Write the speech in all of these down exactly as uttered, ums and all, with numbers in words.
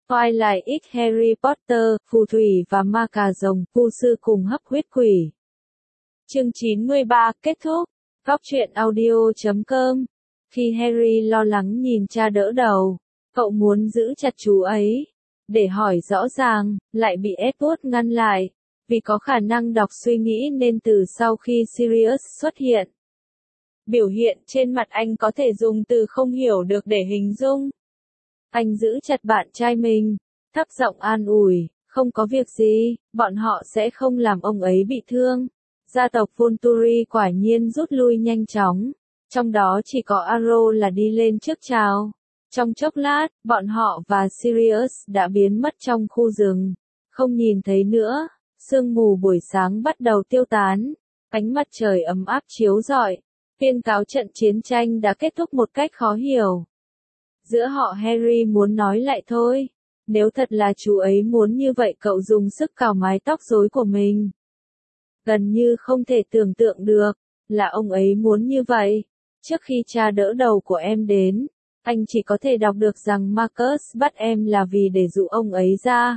Twilight X Harry Potter, phù thủy và ma cà rồng, vu sư cùng hấp huyết quỷ. Chương chín mươi ba, kết thúc. Góc truyện audio chấm com. Khi Harry lo lắng nhìn cha đỡ đầu, cậu muốn giữ chặt chú ấy, để hỏi rõ ràng, lại bị Edward ngăn lại, vì có khả năng đọc suy nghĩ nên từ sau khi Sirius xuất hiện. Biểu hiện trên mặt anh có thể dùng từ không hiểu được để hình dung. Anh giữ chặt bạn trai mình, thấp giọng an ủi, không có việc gì, bọn họ sẽ không làm ông ấy bị thương. Gia tộc Volturi quả nhiên rút lui nhanh chóng, trong đó chỉ có Arrow là đi lên trước chào. Trong chốc lát, bọn họ và Sirius đã biến mất trong khu rừng, không nhìn thấy nữa. Sương mù buổi sáng bắt đầu tiêu tán, ánh mặt trời ấm áp chiếu rọi. Tuyên cáo trận chiến tranh đã kết thúc một cách khó hiểu. Giữa họ Harry muốn nói lại thôi. Nếu thật là chú ấy muốn như vậy cậu dùng sức cào mái tóc rối của mình. Gần như không thể tưởng tượng được, là ông ấy muốn như vậy. Trước khi cha đỡ đầu của em đến, anh chỉ có thể đọc được rằng Marcus bắt em là vì để dụ ông ấy ra.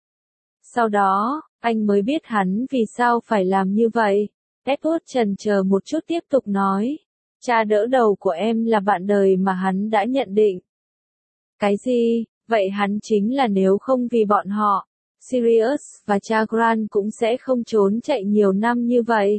Sau đó, anh mới biết hắn vì sao phải làm như vậy. Edward chần chờ một chút tiếp tục nói. Cha đỡ đầu của em là bạn đời mà hắn đã nhận định. Cái gì? Vậy hắn chính là nếu không vì bọn họ, Sirius và cha Grant cũng sẽ không trốn chạy nhiều năm như vậy.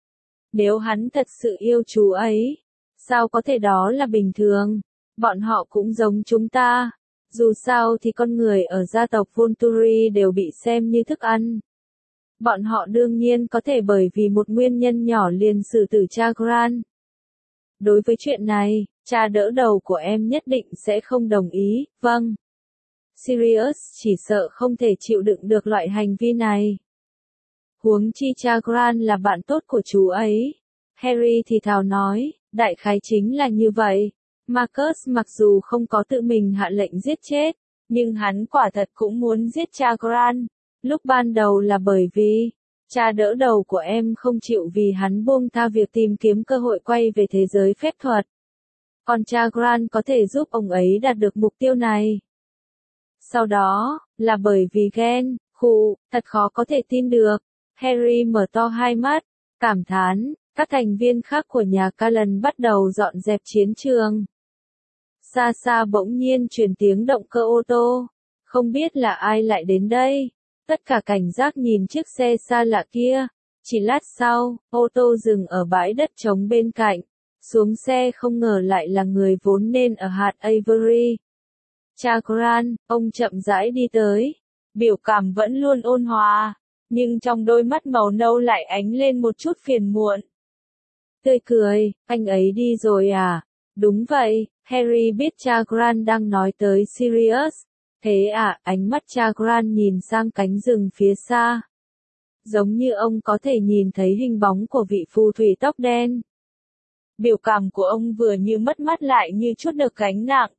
Nếu hắn thật sự yêu chú ấy, sao có thể đó là bình thường? Bọn họ cũng giống chúng ta. Dù sao thì con người ở gia tộc Volturi đều bị xem như thức ăn. Bọn họ đương nhiên có thể bởi vì một nguyên nhân nhỏ liền xử tử cha Grant. Đối với chuyện này, cha đỡ đầu của em nhất định sẽ không đồng ý, vâng. Sirius chỉ sợ không thể chịu đựng được loại hành vi này. Huống chi cha Grant là bạn tốt của chú ấy. Harry thì thào nói, đại khái chính là như vậy. Marcus mặc dù không có tự mình hạ lệnh giết chết, nhưng hắn quả thật cũng muốn giết cha Grant. Lúc ban đầu là bởi vì, cha đỡ đầu của em không chịu vì hắn buông tha việc tìm kiếm cơ hội quay về thế giới phép thuật. Còn cha Grant có thể giúp ông ấy đạt được mục tiêu này. Sau đó, là bởi vì ghen, khụ, thật khó có thể tin được. Harry mở to hai mắt, cảm thán, các thành viên khác của nhà Cullen bắt đầu dọn dẹp chiến trường. Xa xa bỗng nhiên truyền tiếng động cơ ô tô, không biết là ai lại đến đây. Tất cả cảnh giác nhìn chiếc xe xa lạ kia. Chỉ lát sau, ô tô dừng ở bãi đất trống bên cạnh. Xuống xe không ngờ lại là người vốn nên ở hạt Avery. Cha Grant, ông chậm rãi đi tới. Biểu cảm vẫn luôn ôn hòa, nhưng trong đôi mắt màu nâu lại ánh lên một chút phiền muộn. Tươi cười, anh ấy đi rồi à? Đúng vậy, Harry biết cha Grant đang nói tới Sirius. Thế à, ánh mắt cha Grant nhìn sang cánh rừng phía xa. Giống như ông có thể nhìn thấy hình bóng của vị phù thủy tóc đen. Biểu cảm của ông vừa như mất mát lại như chút được gánh nặng.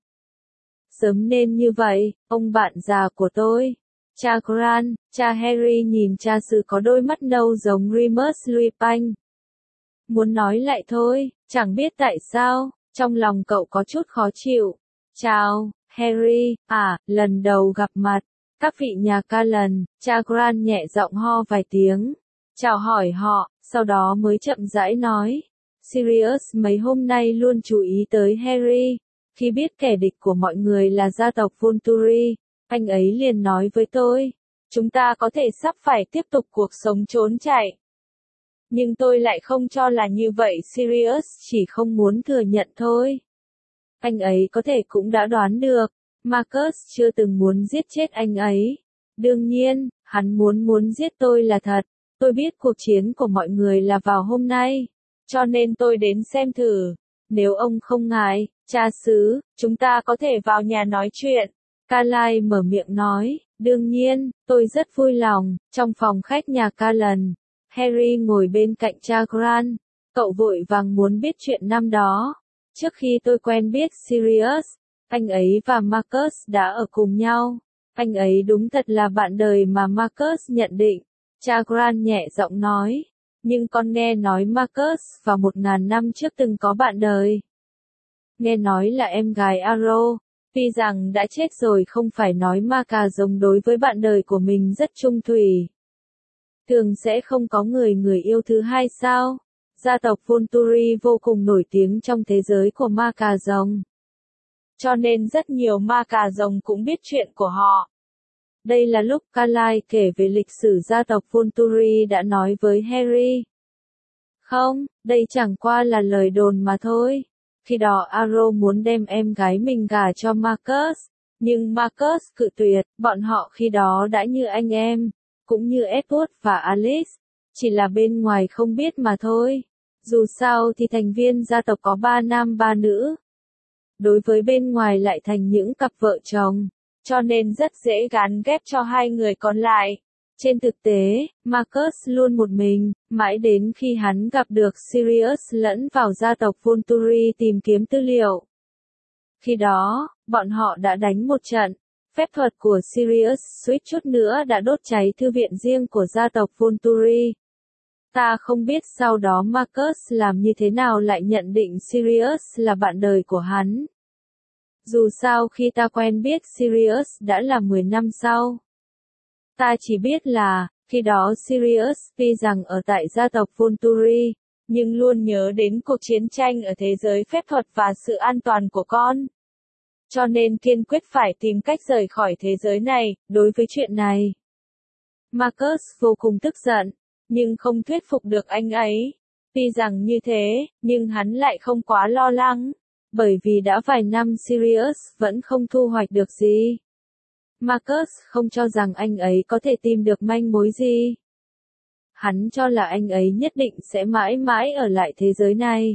Sớm nên như vậy, ông bạn già của tôi. Cha Grant, cha Harry nhìn cha xứ có đôi mắt nâu giống Remus Lupin. Muốn nói lại thôi, chẳng biết tại sao, trong lòng cậu có chút khó chịu. Chào, Harry, à, lần đầu gặp mặt. Các vị nhà Cullen, cha Grant nhẹ giọng ho vài tiếng. Chào hỏi họ, sau đó mới chậm rãi nói. Sirius mấy hôm nay luôn chú ý tới Harry. Khi biết kẻ địch của mọi người là gia tộc Volturi, anh ấy liền nói với tôi, chúng ta có thể sắp phải tiếp tục cuộc sống trốn chạy. Nhưng tôi lại không cho là như vậy, Sirius chỉ không muốn thừa nhận thôi. Anh ấy có thể cũng đã đoán được, Marcus chưa từng muốn giết chết anh ấy. Đương nhiên, hắn muốn muốn giết tôi là thật. Tôi biết cuộc chiến của mọi người là vào hôm nay, cho nên tôi đến xem thử. Nếu ông không ngại, cha xứ, chúng ta có thể vào nhà nói chuyện. Carlisle mở miệng nói, đương nhiên, tôi rất vui lòng. Trong phòng khách nhà Cullen, Harry ngồi bên cạnh cha Grant. Cậu vội vàng muốn biết chuyện năm đó. Trước khi tôi quen biết Sirius, anh ấy và Marcus đã ở cùng nhau. Anh ấy đúng thật là bạn đời mà Marcus nhận định. Cha Grant nhẹ giọng nói. Nhưng con nghe nói Marcus vào một ngàn năm trước từng có bạn đời. Nghe nói là em gái Arrow. Tuy rằng đã chết rồi không phải nói ma cà rồng đối với bạn đời của mình rất trung thủy. Thường sẽ không có người người yêu thứ hai sao? Gia tộc Volturi vô cùng nổi tiếng trong thế giới của ma cà rồng. Cho nên rất nhiều ma cà rồng cũng biết chuyện của họ. Đây là lúc Carlyle kể về lịch sử gia tộc Volturi đã nói với Harry. Không, đây chẳng qua là lời đồn mà thôi. Khi đó Arrow muốn đem em gái mình gả cho Marcus, nhưng Marcus cự tuyệt, bọn họ khi đó đã như anh em, cũng như Edward và Alice, chỉ là bên ngoài không biết mà thôi. Dù sao thì thành viên gia tộc có ba nam ba nữ. Đối với bên ngoài lại thành những cặp vợ chồng, cho nên rất dễ gán ghép cho hai người còn lại. Trên thực tế, Marcus luôn một mình, mãi đến khi hắn gặp được Sirius lẫn vào gia tộc Volturi tìm kiếm tư liệu. Khi đó, bọn họ đã đánh một trận. Phép thuật của Sirius suýt chút nữa đã đốt cháy thư viện riêng của gia tộc Volturi. Ta không biết sau đó Marcus làm như thế nào lại nhận định Sirius là bạn đời của hắn. Dù sao khi ta quen biết Sirius đã là mười năm sau. Ta chỉ biết là, khi đó Sirius tuy rằng ở tại gia tộc Volturi, nhưng luôn nhớ đến cuộc chiến tranh ở thế giới phép thuật và sự an toàn của con. Cho nên kiên quyết phải tìm cách rời khỏi thế giới này. Đối với chuyện này, Marcus vô cùng tức giận, nhưng không thuyết phục được anh ấy. Tuy rằng như thế, nhưng hắn lại không quá lo lắng, bởi vì đã vài năm Sirius vẫn không thu hoạch được gì. Marcus không cho rằng anh ấy có thể tìm được manh mối gì. Hắn cho là anh ấy nhất định sẽ mãi mãi ở lại thế giới này.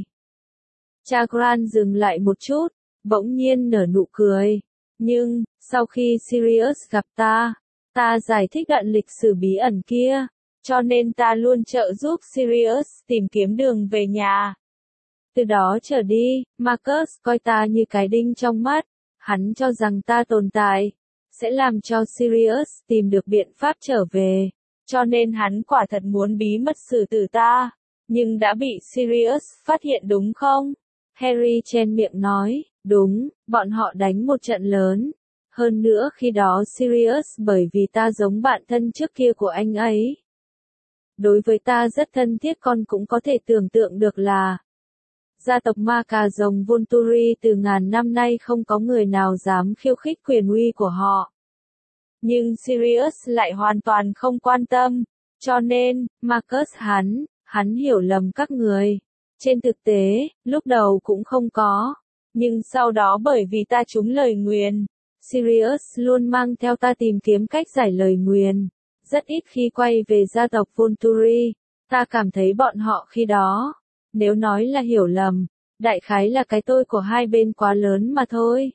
Cha Grant dừng lại một chút, bỗng nhiên nở nụ cười. Nhưng, sau khi Sirius gặp ta, ta giải thích đoạn lịch sử bí ẩn kia, cho nên ta luôn trợ giúp Sirius tìm kiếm đường về nhà. Từ đó trở đi, Marcus coi ta như cái đinh trong mắt, hắn cho rằng ta tồn tại, sẽ làm cho Sirius tìm được biện pháp trở về, cho nên hắn quả thật muốn bí mật xử tử ta, nhưng đã bị Sirius phát hiện đúng không? Harry chen miệng nói, đúng, bọn họ đánh một trận lớn. Hơn nữa khi đó Sirius bởi vì ta giống bạn thân trước kia của anh ấy. Đối với ta rất thân thiết, con cũng có thể tưởng tượng được là gia tộc ma cà rồng Volturi từ ngàn năm nay không có người nào dám khiêu khích quyền uy của họ. Nhưng Sirius lại hoàn toàn không quan tâm, cho nên, Marcus hắn, hắn hiểu lầm các người. Trên thực tế, lúc đầu cũng không có, nhưng sau đó bởi vì ta trúng lời nguyền, Sirius luôn mang theo ta tìm kiếm cách giải lời nguyền. Rất ít khi quay về gia tộc Volturi, ta cảm thấy bọn họ khi đó, nếu nói là hiểu lầm, đại khái là cái tôi của hai bên quá lớn mà thôi.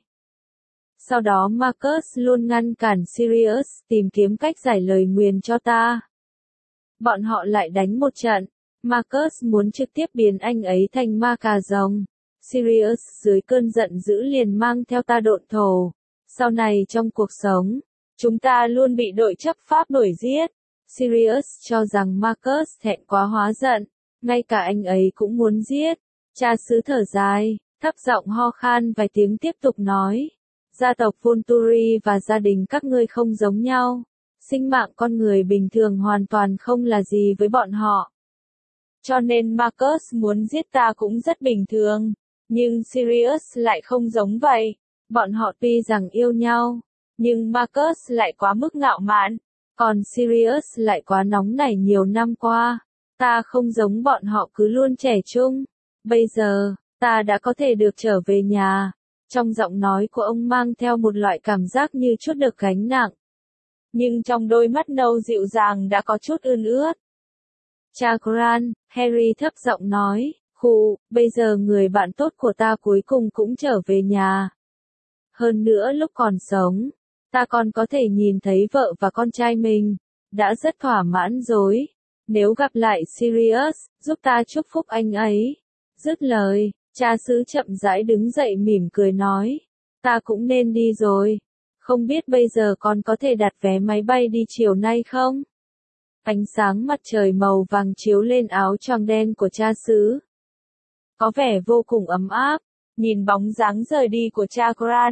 Sau đó Marcus luôn ngăn cản Sirius tìm kiếm cách giải lời nguyền cho ta. Bọn họ lại đánh một trận, Marcus muốn trực tiếp biến anh ấy thành ma cà rồng. Sirius dưới cơn giận dữ liền mang theo ta độn thổ. Sau này trong cuộc sống, chúng ta luôn bị đội chấp pháp đuổi giết. Sirius cho rằng Marcus thẹn quá hóa giận, ngay cả anh ấy cũng muốn giết. Cha xứ thở dài, thấp giọng ho khan vài tiếng tiếp tục nói. Gia tộc Volturi và gia đình các ngươi không giống nhau. Sinh mạng con người bình thường hoàn toàn không là gì với bọn họ. Cho nên Marcus muốn giết ta cũng rất bình thường. Nhưng Sirius lại không giống vậy. Bọn họ tuy rằng yêu nhau, nhưng Marcus lại quá mức ngạo mạn, còn Sirius lại quá nóng nảy nhiều năm qua. Ta không giống bọn họ cứ luôn trẻ trung. Bây giờ, ta đã có thể được trở về nhà. Trong giọng nói của ông mang theo một loại cảm giác như chút được gánh nặng. Nhưng trong đôi mắt nâu dịu dàng đã có chút ươn ướt. Cha Grant, Harry thấp giọng nói, khụ, bây giờ người bạn tốt của ta cuối cùng cũng trở về nhà. Hơn nữa lúc còn sống, ta còn có thể nhìn thấy vợ và con trai mình, đã rất thỏa mãn rồi. Nếu gặp lại Sirius, giúp ta chúc phúc anh ấy. Dứt lời, cha xứ chậm rãi đứng dậy mỉm cười nói, ta cũng nên đi rồi. Không biết bây giờ con có thể đặt vé máy bay đi chiều nay không? Ánh sáng mặt trời màu vàng chiếu lên áo choàng đen của cha xứ. Có vẻ vô cùng ấm áp, nhìn bóng dáng rời đi của cha Grant,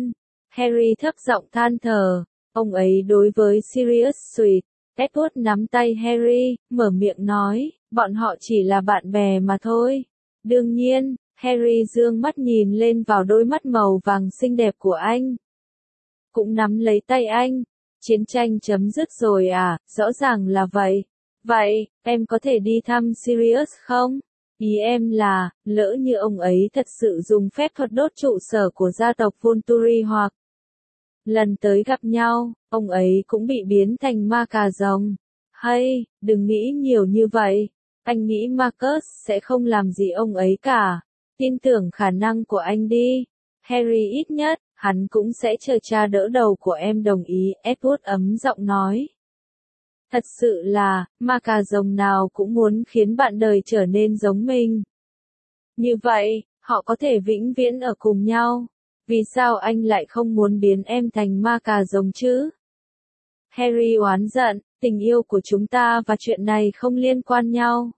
Harry thấp giọng than thở. Ông ấy đối với Sirius Sweet. Edward nắm tay Harry, mở miệng nói, bọn họ chỉ là bạn bè mà thôi. Đương nhiên, Harry dương mắt nhìn lên vào đôi mắt màu vàng xinh đẹp của anh. Cũng nắm lấy tay anh. Chiến tranh chấm dứt rồi à, rõ ràng là vậy. Vậy, em có thể đi thăm Sirius không? Ý em là, lỡ như ông ấy thật sự dùng phép thuật đốt trụ sở của gia tộc Volturi hoặc lần tới gặp nhau, ông ấy cũng bị biến thành ma cà rồng. Hay, đừng nghĩ nhiều như vậy. Anh nghĩ Marcus sẽ không làm gì ông ấy cả. Tin tưởng khả năng của anh đi. Harry ít nhất, hắn cũng sẽ chờ cha đỡ đầu của em đồng ý, Edward ấm giọng nói. Thật sự là, ma cà rồng nào cũng muốn khiến bạn đời trở nên giống mình. Như vậy, họ có thể vĩnh viễn ở cùng nhau. Vì sao anh lại không muốn biến em thành ma cà rồng chứ? Harry oán giận, tình yêu của chúng ta và chuyện này không liên quan nhau.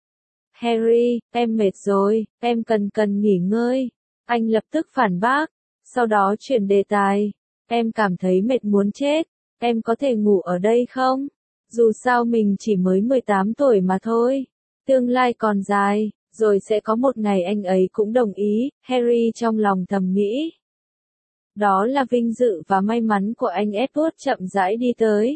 Harry, em mệt rồi, em cần cần nghỉ ngơi. Anh lập tức phản bác, sau đó chuyển đề tài. Em cảm thấy mệt muốn chết, em có thể ngủ ở đây không? Dù sao mình chỉ mới mười tám tuổi mà thôi. Tương lai còn dài, rồi sẽ có một ngày anh ấy cũng đồng ý, Harry trong lòng thầm nghĩ. Đó là vinh dự và may mắn của anh. Edward chậm rãi đi tới.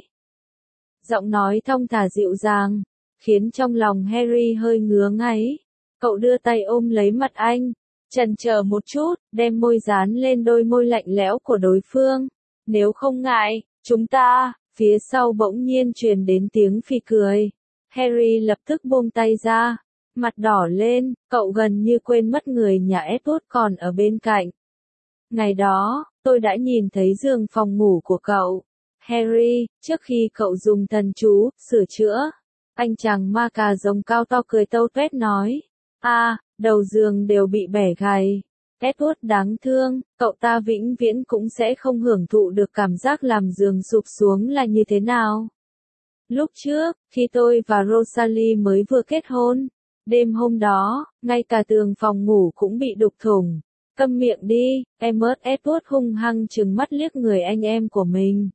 Giọng nói thong thả dịu dàng, khiến trong lòng Harry hơi ngứa ngáy. Cậu đưa tay ôm lấy mặt anh, chần chờ một chút, đem môi dán lên đôi môi lạnh lẽo của đối phương. Nếu không ngại, chúng ta, phía sau bỗng nhiên truyền đến tiếng phì cười. Harry lập tức buông tay ra, mặt đỏ lên, cậu gần như quên mất người nhà Edward còn ở bên cạnh. Ngày đó, tôi đã nhìn thấy giường phòng ngủ của cậu. Harry, trước khi cậu dùng thần chú, sửa chữa. Anh chàng ma cà rồng cao to cười tâu tuét nói. a à, đầu giường đều bị bẻ gãy. Edward đáng thương, cậu ta vĩnh viễn cũng sẽ không hưởng thụ được cảm giác làm giường sụp xuống là như thế nào. Lúc trước, khi tôi và Rosalie mới vừa kết hôn, đêm hôm đó, ngay cả tường phòng ngủ cũng bị đục thủng. Câm miệng đi, em ớt. Edward hung hăng trừng mắt liếc người anh em của mình.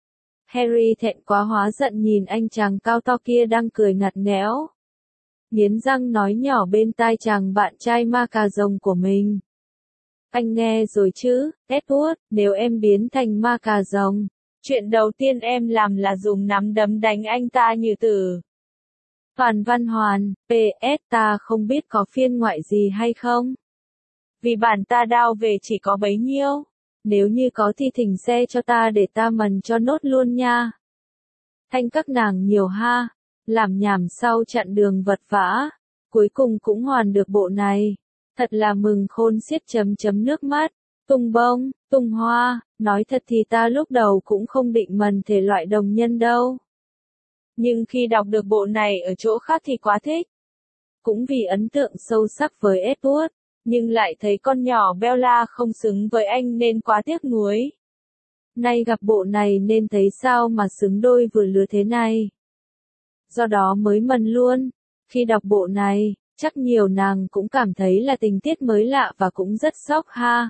Harry thẹn quá hóa giận nhìn anh chàng cao to kia đang cười ngặt nghẽo. Nghiến răng nói nhỏ bên tai chàng bạn trai ma cà rồng của mình. Anh nghe rồi chứ, Edward, nếu em biến thành ma cà rồng, chuyện đầu tiên em làm là dùng nắm đấm đánh anh ta như tử. Toàn Văn Hoàn, pê ét ta không biết có phiên ngoại gì hay không? Vì bản ta đao về chỉ có bấy nhiêu. Nếu như có thì thỉnh xe cho ta để ta mần cho nốt luôn nha. Thanh các nàng nhiều ha. Làm nhảm sau chặn đường vật vã. Cuối cùng cũng hoàn được bộ này. Thật là mừng khôn xiết chấm chấm nước mắt. Tung bông, tung hoa. Nói thật thì ta lúc đầu cũng không định mần thể loại đồng nhân đâu. Nhưng khi đọc được bộ này ở chỗ khác thì quá thích. Cũng vì ấn tượng sâu sắc với Edward. Nhưng lại thấy con nhỏ Bella không xứng với anh nên quá tiếc nuối. Nay gặp bộ này nên thấy sao mà xứng đôi vừa lứa thế này. Do đó mới mần luôn. Khi đọc bộ này, chắc nhiều nàng cũng cảm thấy là tình tiết mới lạ và cũng rất sốc ha.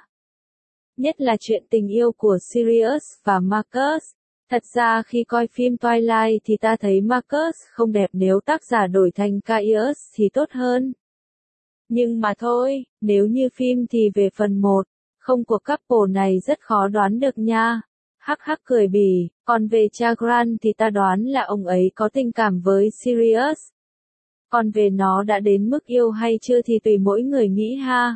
Nhất là chuyện tình yêu của Sirius và Marcus. Thật ra khi coi phim Twilight thì ta thấy Marcus không đẹp, nếu tác giả đổi thành Caius thì tốt hơn. Nhưng mà thôi, nếu như phim thì về phần một, không của couple này rất khó đoán được nha. Hắc hắc cười bỉ, còn về cha Grant thì ta đoán là ông ấy có tình cảm với Sirius. Còn về nó đã đến mức yêu hay chưa thì tùy mỗi người nghĩ ha.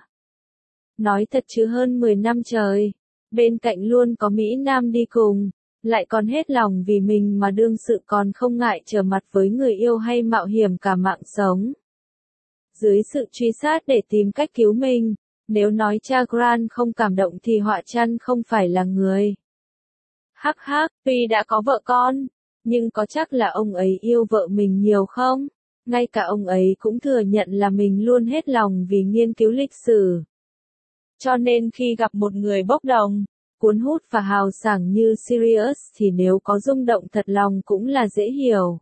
Nói thật chứ hơn mười năm trời, bên cạnh luôn có Mỹ Nam đi cùng, lại còn hết lòng vì mình mà đương sự còn không ngại trở mặt với người yêu hay mạo hiểm cả mạng sống. Dưới sự truy sát để tìm cách cứu mình, nếu nói cha Grant không cảm động thì họa chăn không phải là người. Hắc hắc, tuy đã có vợ con, nhưng có chắc là ông ấy yêu vợ mình nhiều không? Ngay cả ông ấy cũng thừa nhận là mình luôn hết lòng vì nghiên cứu lịch sử. Cho nên khi gặp một người bốc đồng, cuốn hút và hào sảng như Sirius thì nếu có rung động thật lòng cũng là dễ hiểu.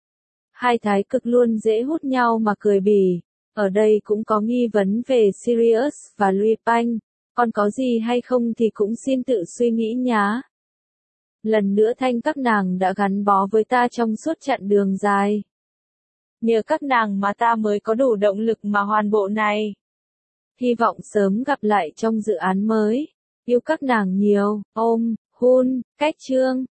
Hai thái cực luôn dễ hút nhau mà cười bỉ. Ở đây cũng có nghi vấn về Sirius và Lupin. Còn có gì hay không thì cũng xin tự suy nghĩ nhá. Lần nữa thanh các nàng đã gắn bó với ta trong suốt chặng đường dài. Nhờ các nàng mà ta mới có đủ động lực mà hoàn bộ này. Hy vọng sớm gặp lại trong dự án mới. Yêu các nàng nhiều, ôm, hun, cách chương.